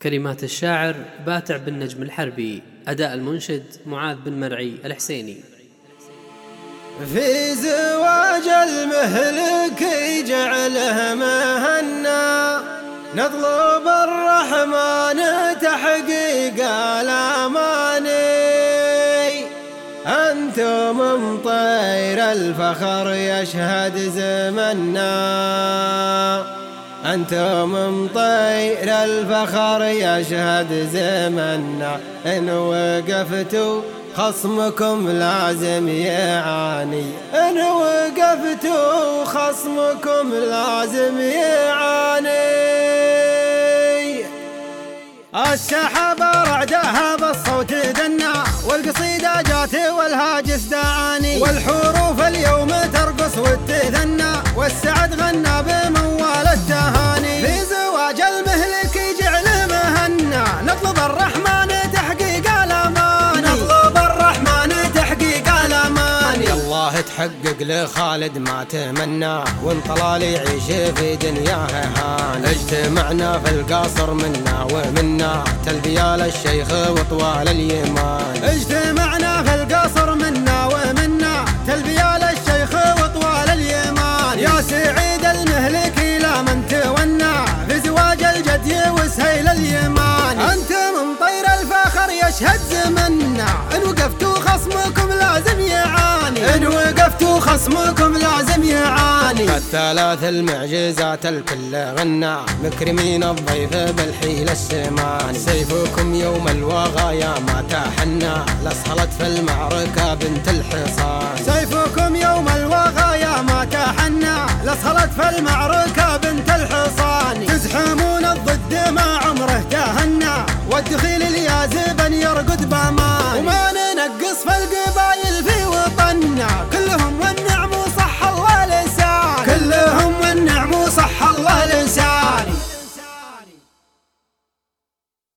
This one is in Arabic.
كلمات الشاعر باتع بن نجم الحربي، أداء المنشد معاذ بن مرعي الحسيني. في زواج المهلك جعله مهنا، نطلب الرحمن تحقيق الأماني. أنتم مطير الفخر يشهد زمنا، أنتم مطير الفخر يشهد زمنا. إن وقفتوا خصمكم لازم يعاني، إن وقفتوا خصمكم لازم يعاني. السحاب رعدها بالصوت دنا، والقصيدة جات والهاجس دعاني، والحروف اليوم ترقص وتثنى، والسعد غنى بموال التهاني. في زواج المهلك جعله مهنا، نطلب الرحمن تحقيق الأماني، نطلب الرحمن تحقيق الأماني. الله تحقق لخالد ما تمنى، وانطلال يعيش في دنياه هان. اجتمعنا في القصر منا ومنا، تلبية للشيخ وطوال اليمان. اجتمعنا في القصر منا ومنا، تلبية للشيخ وطوال اليمان. يا سعيد المهلك لا من تونى، في زواج الجدي وسهيل اليمان. أنت من طير الفخر يشهد زمنا، إن وقفتوا خصمكم لازم يعاني، إن وقفتوا خصمكم لازم يعاني. الثلاث المعجزات الكل غنى، مكرمين الضيف بالحيل السماني. سيفكم يوم الوغايا ما تحنى، لصهلت في المعركة بنت الحصان. سيفكم يوم الوغايا ما تحنى، لصهلت في المعركة بنت الحصان. تزحمون الضد ما عمره تهنى، والدخيل اليازبن يرقد بامان. وما ننقص في القبايل